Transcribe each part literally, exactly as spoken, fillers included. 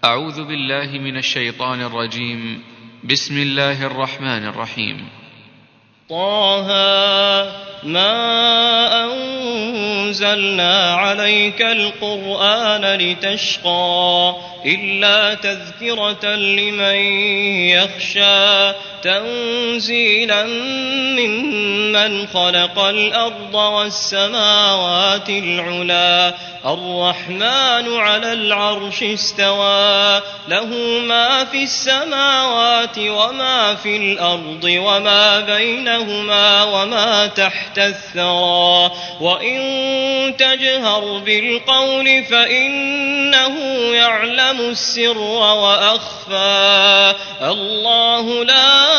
أعوذ بالله من الشيطان الرجيم. بسم الله الرحمن الرحيم. طه ما أنزلنا عليك القرآن لتشقى إلا تذكرة لمن يخشى تنزيلا ممن خلق الأرض والسماوات العلى الرحمن على العرش استوى له ما في السماوات وما في الأرض وما بينهما وما تحت الثرى وإن تجهر بالقول فإنه يعلم السر وأخفى الله لا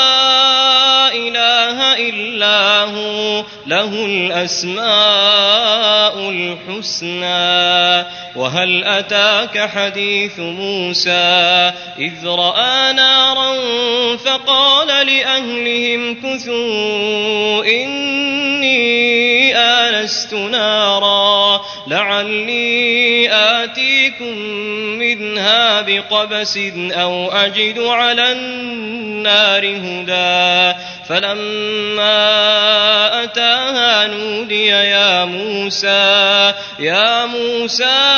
إله إلا هو له الأسماء الحسنى. وهل أتاك حديث موسى إذ رأى نارا فقال لأهلهم كثوا إني آنست نارا لعلي آتيكم منها بقبس أو أجد على النار هدى فلما أتاها نودي يا موسى يا موسى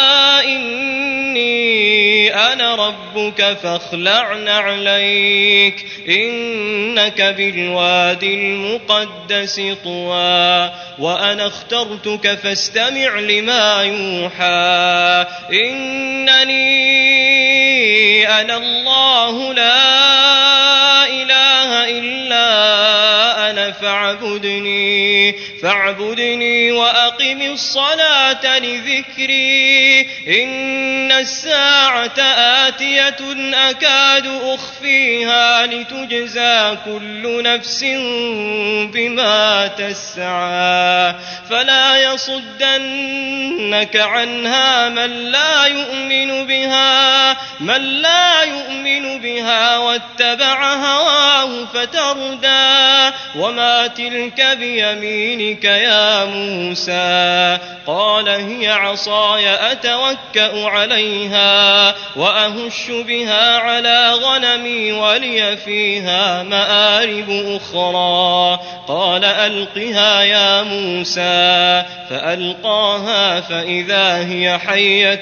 إني أنا ربك فاخلع نعليك إنك بالوادي المقدس طوى وأنا اخترتك فاستمع لما يوحى إنني أنا الله لا إله إلا أنا فاعبدني فاعبدني وأقم الصلاة لذكري إن الساعة آتية أكاد أخفيها لتجزى كل نفس بما تسعى فلا يصدنك عنها من لا يؤمن بها من لا يؤمن بها واتبع هواه فتردى وما تلك بيمينك يا موسى قال هي عصاي أتوكأ عليها وأهش بها على غنمي ولي فيها مآرب أخرى قال ألقها يا موسى فألقاها فإذا هي حية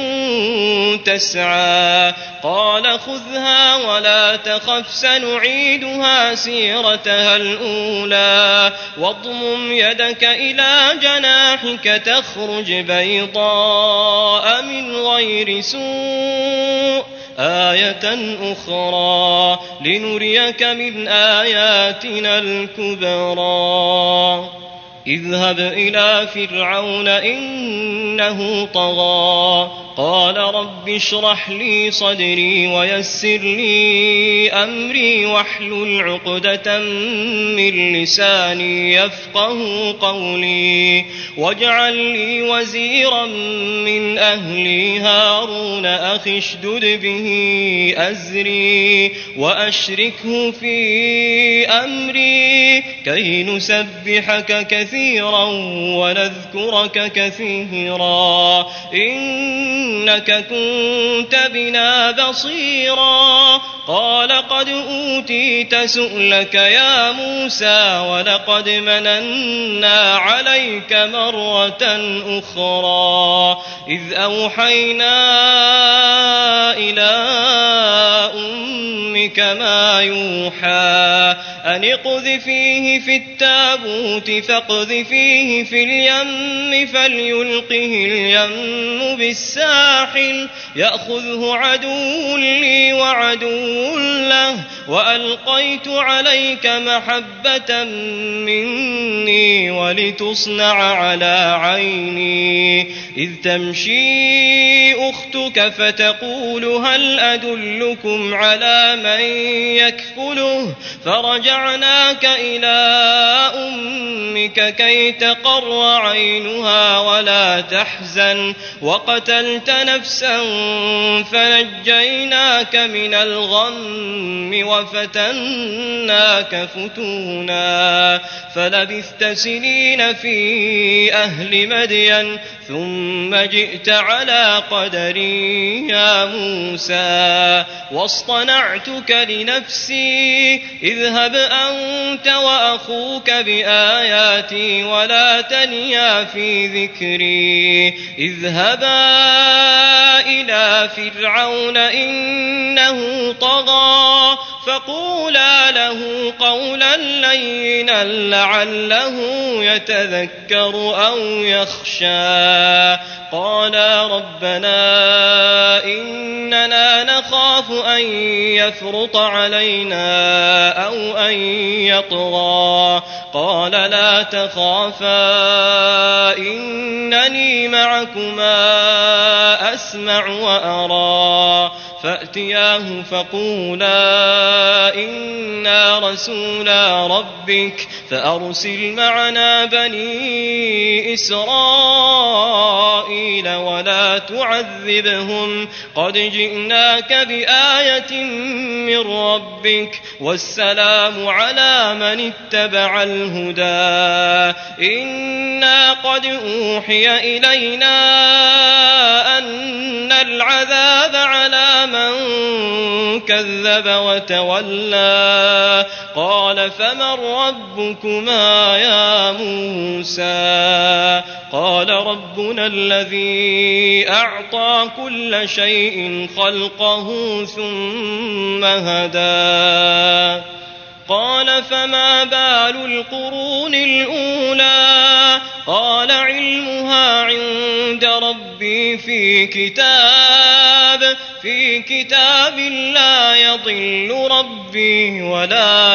تسعى قال خذها ولا تخف سنعيدها سيرتها الأولى واضمم يدك إلى جناحك تخرج بيضاء من غير سوء آية أخرى لنريك من آياتنا الكبرى اذهب إلى فرعون إنه طغى قال رب اشرح لي صدري ويسر لي أمري واحلل عقدة من لساني يفقه قولي واجعل لي وزيرا من أهلي هارون أخي اشدد به أزري وأشركه في أمري كي نسبحك كثيرا ونذكرك كثيرا إنك كنت بنا بصيرا قال قد أوتيت سؤلك يا موسى ولقد مننا عليك مرة أخرى إذ أوحينا إلى أمك ما يوحى أن اقذفيه في التابوت فاقذفيه في اليم فليلقه اليم بالساحل يأخذه عدو لي وعدو له وألقيت عليك محبة مني ولتصنع على عيني إذ تمشي أختك فتقول هل أدلكم على من يكفله فرجعناك إلى أمك كي تقر عينها ولا تحزن وقتلت نفسا فنجيناك من الغم وفتناك فتونا فلبثت سنين في أهل مدين ثم جئت على قدري يا موسى واصطنعتك لنفسي اذهب أنت وأخوك بآياتي ولا تنيا في ذكري اذهبا إلى فرعون إنه طغى فقولا له قولا لينا لعله يتذكر أو يخشى قالا ربنا إننا نخاف أن يفرط علينا أو أن يطغى قال لا تخافا إنني معكما أسمع وأرى فأتياه فقولا إنا رسولا ربك فأرسل معنا بني إسرائيل ولا تعذبهم قد جئناك بآية من ربك والسلام على من اتبع الهدى إنا قد أوحي إلينا أن العذاب على من كذب وتولى قال فمن ربكما يا موسى قال ربنا الذي أعطى كل شيء خلقه ثم هدى قال فما بال القرون الأولى قال علمها عند ربي في كتاب في كتاب لا يضل ربي ولا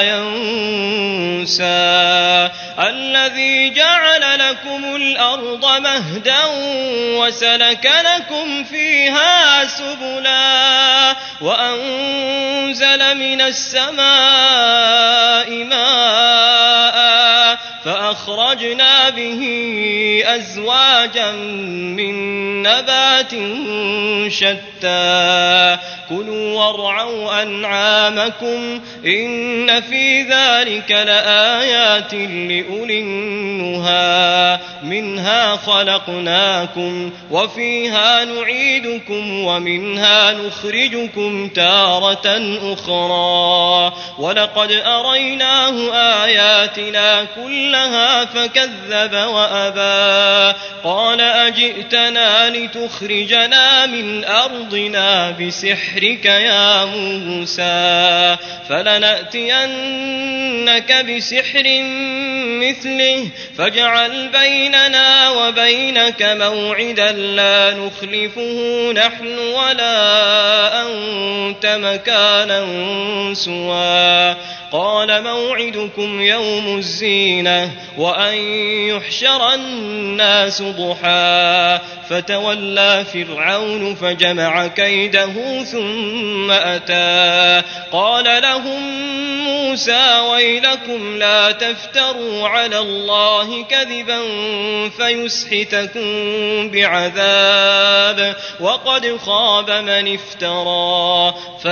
ينسى الذي جعل لكم الأرض مهدا وسلك لكم فيها سبلا وأنزل من السماء ماء فأخرجنا به أزواجا من نبات شتى كلوا وارعوا أنعامكم إن في ذلك لآيات لأولي النهى منها خلقناكم وفيها نعيدكم ومنها نخرجكم تارة أخرى ولقد أريناه آياتنا كلها فكذب وأبى قال أجئتنا لتخرجنا من أرضنا بسحرك يا موسى فلنأتينك بسحر مثله فاجعل بيننا وبينك موعدا لا نخلفه نحن ولا أنت مكانا سوى قال موعدكم يوم الزينة وأن يحشر الناس ضحى فتولى فرعون فجمع كيده ثم أتى قال لهم موسى ويلكم لا تفتروا على الله كذبا فيسحتكم بعذاب وقد خاب من افترى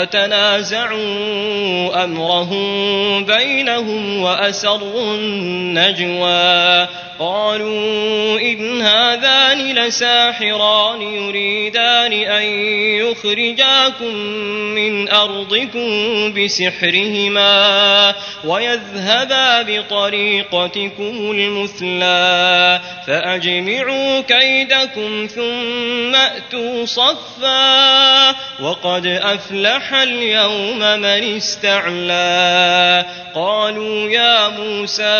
فتنازعوا أمرهم بينهم وأسروا النجوى قالوا إن هذان لساحران يريدان أن يخرجاكم من أرضكم بسحرهما ويذهبا بطريقتكم المثلى فأجمعوا كيدكم ثم أتوا صفا وقد أفلح اليوم من استعلى قالوا يا موسى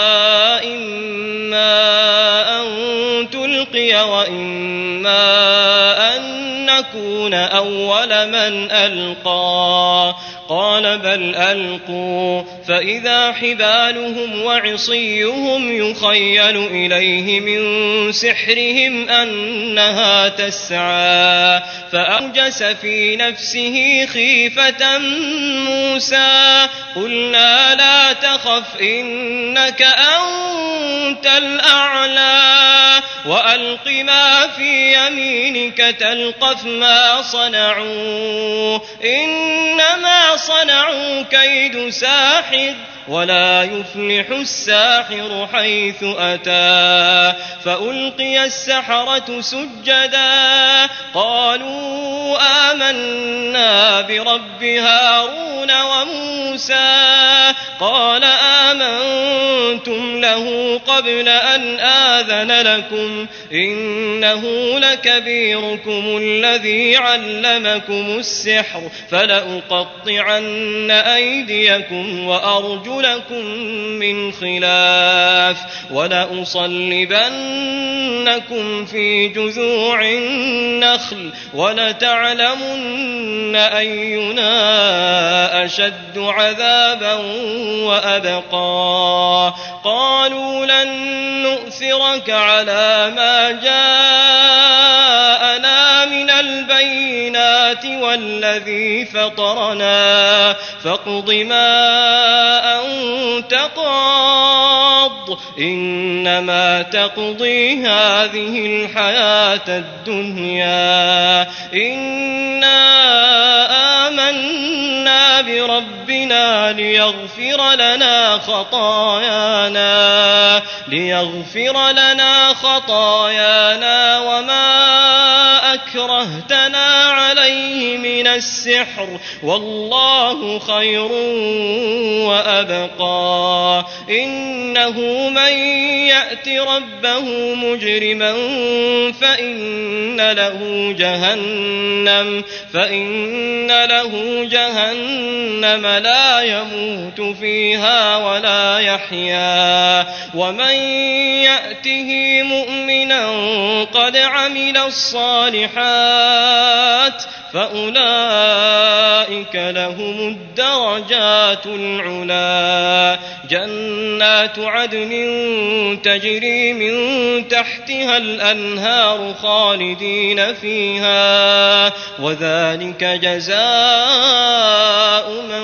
إما أن تلقي وإما أن نكون أول من ألقى قال بل ألقوا فإذا حبالهم وعصيهم يخيل إليه من سحرهم أنها تسعى فأوجس في نفسه خيفة موسى قلنا لا تخف إنك أنت الأعلى وألق ما في يمينك تلقف ما صنعوا إنما صنعوا كيد ساحر ولا يفلح الساحر حيث أتى فألقي السحرة سجدا قالوا آمنا برب هارون وموسى قال آمنتم له قبل أن آذن لكم إنه لكبيركم الذي علمكم السحر فلأقطعن أيديكم وأرجلكم لكم من خلاف ولأصلبنكم في جذوع النخل ولتعلمن أينا أشد عذابا وأبقى قالوا لن نؤثرك على ما جاءنا من البينات والذي فطرنا فاقض ما أنت قاض إنما تقضي هذه الحياة الدنيا إنا آمنا بربنا ليغفر لنا خطايانا ليغفر لنا خطايانا وما أكرهتنا عليه من السحر والله خير وأبقى إنه من يأت ربه مجرما فإن له جهنم فإن له جهنم لا يموت فيها ولا يحيا ومن يأته مؤمنا قد عمل الصالحات فأولئك لهم الدرجات العلا جنات عدن تجري من تحتها الأنهار خالدين فيها وذلك جزاء من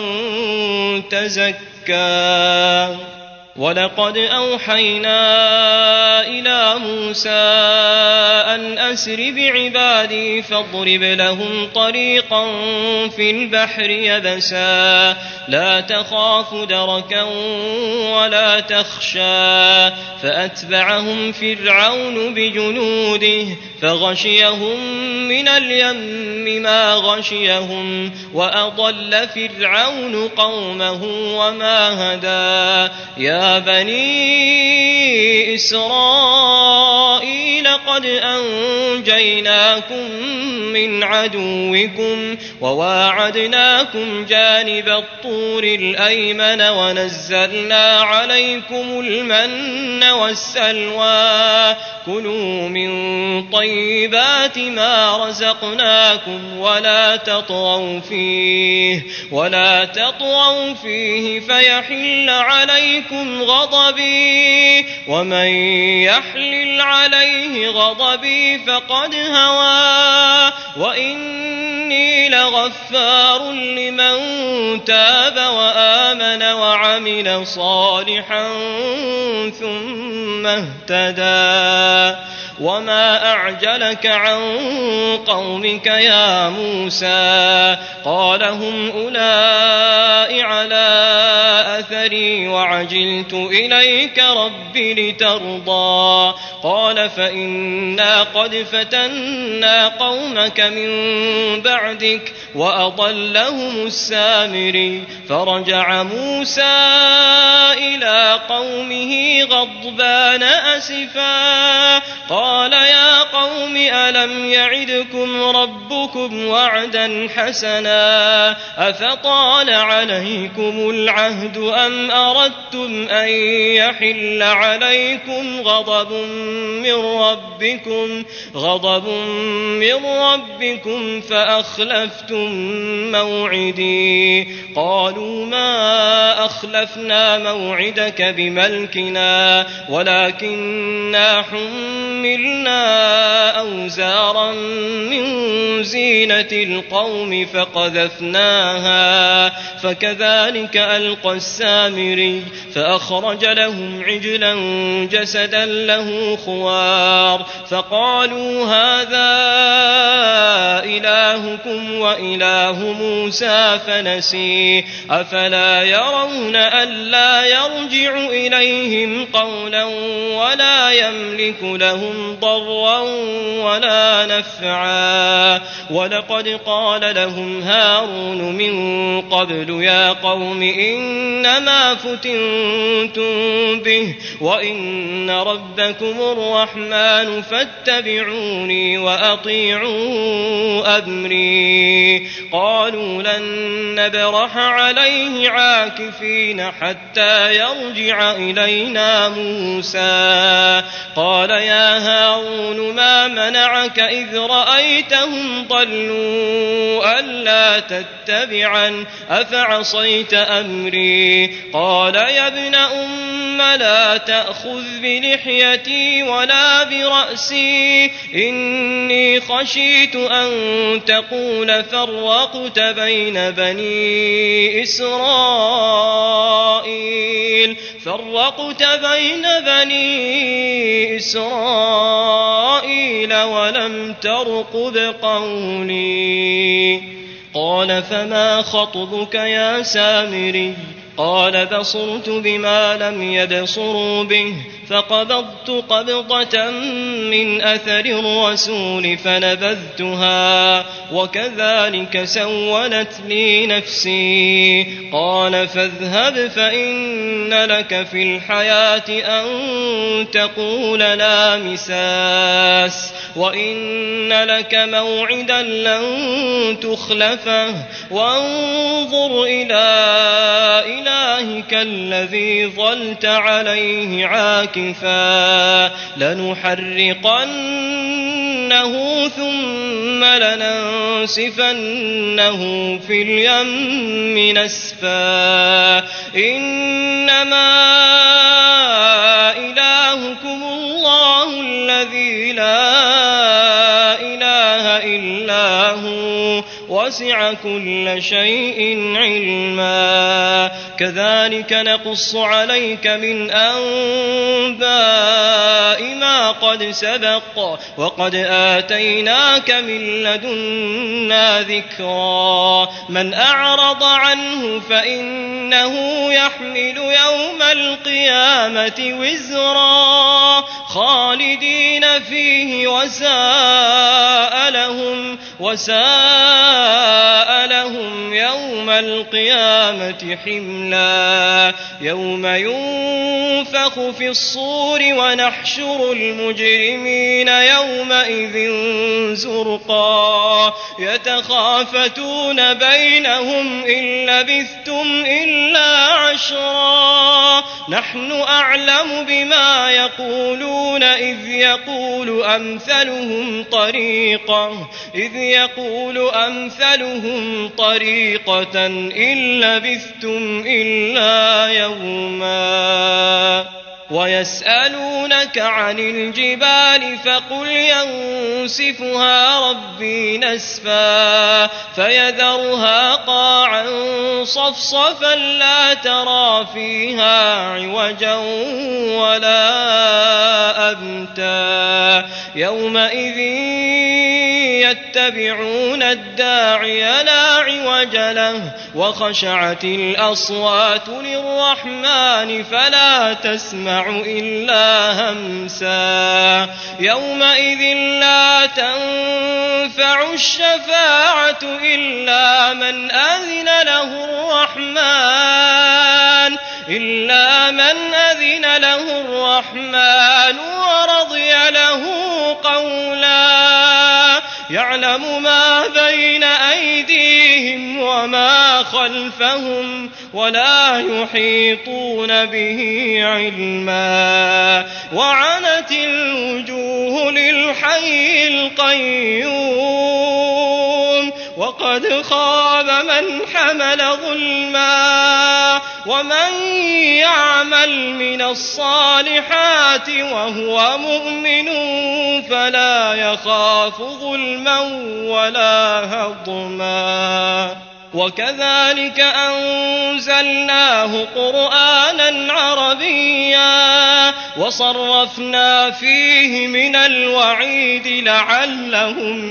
تزكى ولقد أوحينا إلى موسى أن أسر بعبادي فاضرب لهم طريقا في البحر يبسا لا تخاف دركا ولا تخشى فأتبعهم فرعون بجنوده فغشيهم من اليم ما غشيهم وأضل فرعون قومه وما هدى يا بني إسرائيل قد أنجيناكم من عدوكم وواعدناكم جانب الطور الأيمن ونزلنا عليكم المن والسلوى كلوا من طيبات ما رزقناكم ولا تطغوا فيه ولا تطغوا فيه فيحل عليكم غضبي ومن يحلل عليه غضبي فقد هوى وإني لغفار لمن تاب وآمن وعمل صالحا ثم اهتدى وما أعجلك عن قومك يا موسى قال هم أولئك على أثري وعجلت إليك رب لترضى قال فإنا قد فتنا قومك من بعدك وأضلهم السامري فرجع موسى إلى قومه غضبان أسفا قال يا قوم ألم يعدكم ربكم وعدا حسنا أفطال عليكم العهد أم أردتم أن يحل عليكم غضب من ربكم غضب من ربكم فأخلفتم موعدي قالوا ما أخلفنا موعدك بملكنا ولكننا حملنا أوزارا من زينة القوم فقذفناها فكذلك ألقى السامري فأخرج لهم عجلا جسدا له خوار فقالوا هذا إلهكم وإله موسى فنسي أفلا يرون ألا يرجع إليهم قولا ولا يملك لهم ضرا ولا نفعا ولقد قال لهم هارون من قبل يا قوم إنما فتنتم به وإن ربكم الرحمن فاتبعوني وأطيعوا أمري قالوا لن نبرح عليه عاكفين حتى يرجع إلينا موسى قال يا هارون ما منعك إذ رأيتهم ضلوا ألا تتبعا أفعصيت أمري قال يا ابن أم لا تأخذ بلحيتي ولا برأسي إني خشيت أن تقول فرقت بين بني إسرائيل فرقت بين بني إسرائيل ولم ترقب قولي قال فما خطبك يا سامري قال بصرت بما لم يبصروا به فقبضت قبضة من أثر الرسول فنبذتها وكذلك سولت لي نفسي قال فاذهب فإن لك في الحياة أن تقول لا مساس وإن لك موعدا لن تخلفه وانظر إلى إلهك الذي ظلت عليه عاكفا لنحرقنه ثم لننسفنه في اليم نسفا إنما إلهكم الله الذي لا إله إلا هو وسع كل شيء علما كذلك نقص عليك من أنباء ما قد سبق وقد آتيناك من لدنا ذكرا من أعرض عنه فإنه يحمل يوم القيامة وزرا خالدين فيه وساء لهم وساء لهم يوم القيامة حملا يوم ينفخ في الصور ونحشر المجرمين يومئذ زرقا يتخافتون بينهم إن لبثتم إلا عشرا نحن أعلم بما يقولون إذ يقول أمثلهم طريقة إذ يقول أمثلهم طريقة إن لبثتم إلا يوما ويسألونك عن الجبال فقل ينسفها ربي نسفا فيذرها قاعا صفصفا لا ترى فيها عوجا ولا أمتا يومئذ يتبعون الداعي لا عوج له وخشعت الأصوات للرحمن فلا تسمع إلا همسا يومئذ لا تنفع الشفاعة إلا من أذن له الرحمن إلا من أذن له الرحمن ورضي له قولا يعلم ما بين أيديهم وما خلفهم ولا يحيطون به علما وعنت الوجوه للحي القيوم وقد خاب من حمل ظلما ومن يعمل من الصالحات وهو مؤمن فلا يخاف ظلما ولا هضما وكذلك أنزلناه قرآنا عربيا وصرفنا فيه من الوعيد لعلهم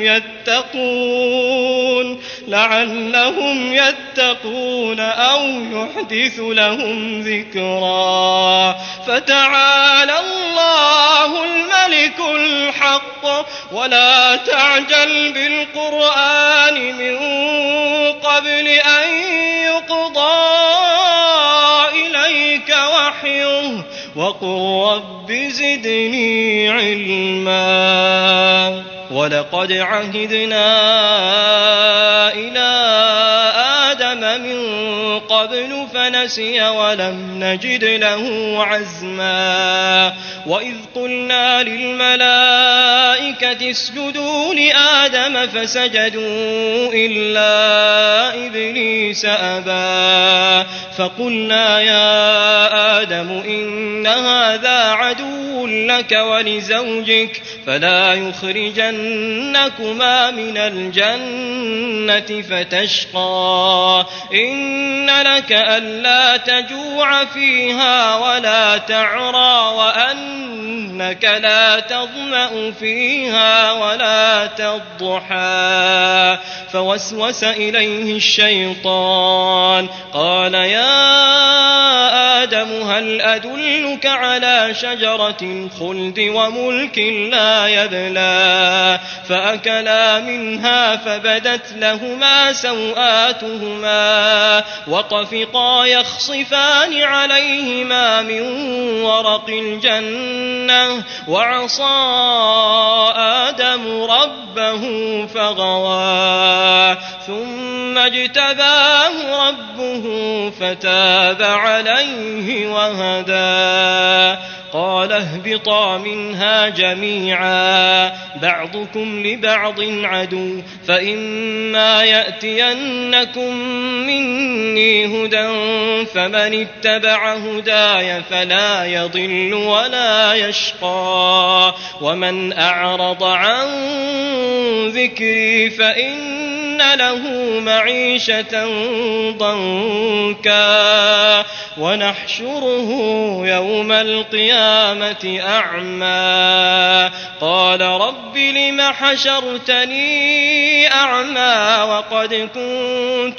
يتقون لعلهم يتقون أو يحدث لهم ذكرا فتعالى الله الملك الحق ولا تعجل بالقرآن من قبل أن يقضى إليك وحيه وقل رب زدني علما ولقد عهدنا إلى آدم من قبل فنسي ولم نجد له عزما وإذ قلنا للملائكة اسجدوا لآدم فسجدوا إلا إبليس أبى فقلنا يا آدم إن هذا عدو لك ولزوجك فلا يخرجنكما من الجنة فتشقى إن لك ألا تجوع فيها ولا تعرى وأنك لا تظمأ فيها ولا تضحى فوسوس إليه الشيطان قال يا آدم هل أدلك على شجرة الخلد وملك لا يبلى فأكلا منها فبدت لهما سوآتهما وطفقا يخصفان عليهما من ورق الجنة وعصى آدم ربه فغوى ثم اجتباه ربه فتاب عليه وهدى قال اهبطا منها جميعا بعضكم لبعض عدو فإما يأتينكم مني هدى فمن اتبع هداي فلا يضل ولا يشقى ومن أعرض عن ذكري فإن له معيشة ضنكا ونحشره يوم القيامة أعمى قال رب لم حشرتني أعمى وقد كنت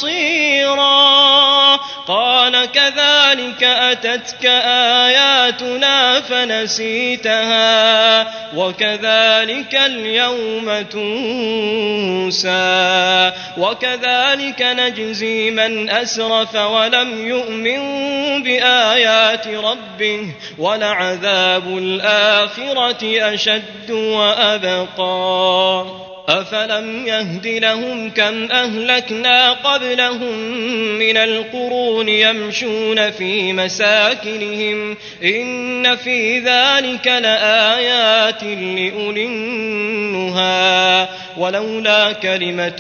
بصيرا قال كذلك أتتك آياتنا فنسيتها وكذلك اليوم تنسى وكذلك نجزي من أسرف ولم يؤمن بآيات ربه ولعذاب الآخرة أشد وأبقى أفلم يهد لهم كم أهلكنا قبلهم من القرون يمشون في مساكنهم إن في ذلك لآيات لأولي النهى ولولا كلمة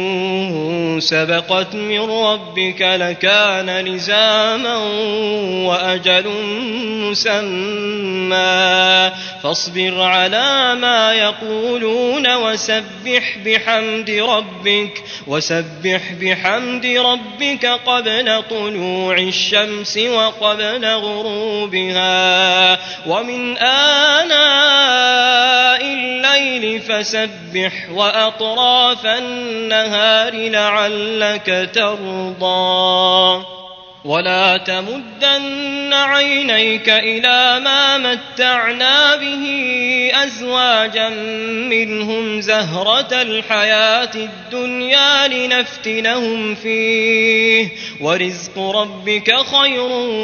سبقت من ربك لكان لزاما وأجل مسمى فاصبر على ما يقولون وسبح بحمد ربك وسبح بحمد ربك قبل طلوع الشمس وقبل غروبها ومن آناء الليل فسبح وأطراف النهار لعلك ترضى ولا تمدن عينيك إلى ما متعنا به أزواجا منهم زهرة الحياة الدنيا لنفتنهم فيه ورزق ربك خير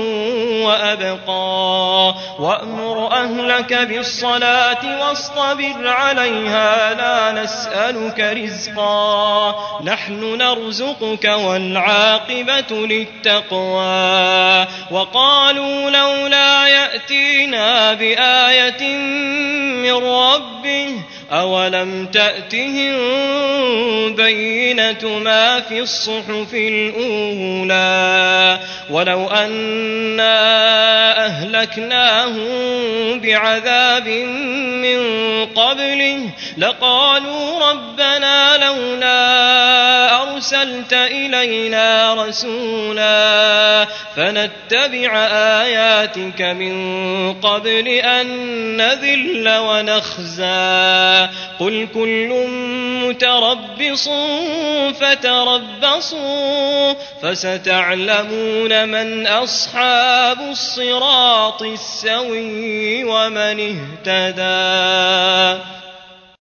وأبقى وأمر أهلك بالصلاة واصطبر عليها لا نسألك رزقا نحن نرزقك والعاقبة للتقوى وقالوا لولا يأتينا بآية من ربه أولم تأتهم البينة ما في الصحف الأولى ولو أنا أهلكناهم بعذاب من قبله لقالوا ربنا لولا أرسلت إلينا رسولا فنتبع آياتك من قبل أن نذل ونخزى قل كل متربص فتربصوا فستعلمون من أصحاب الصراط السوي ومن اهتدى.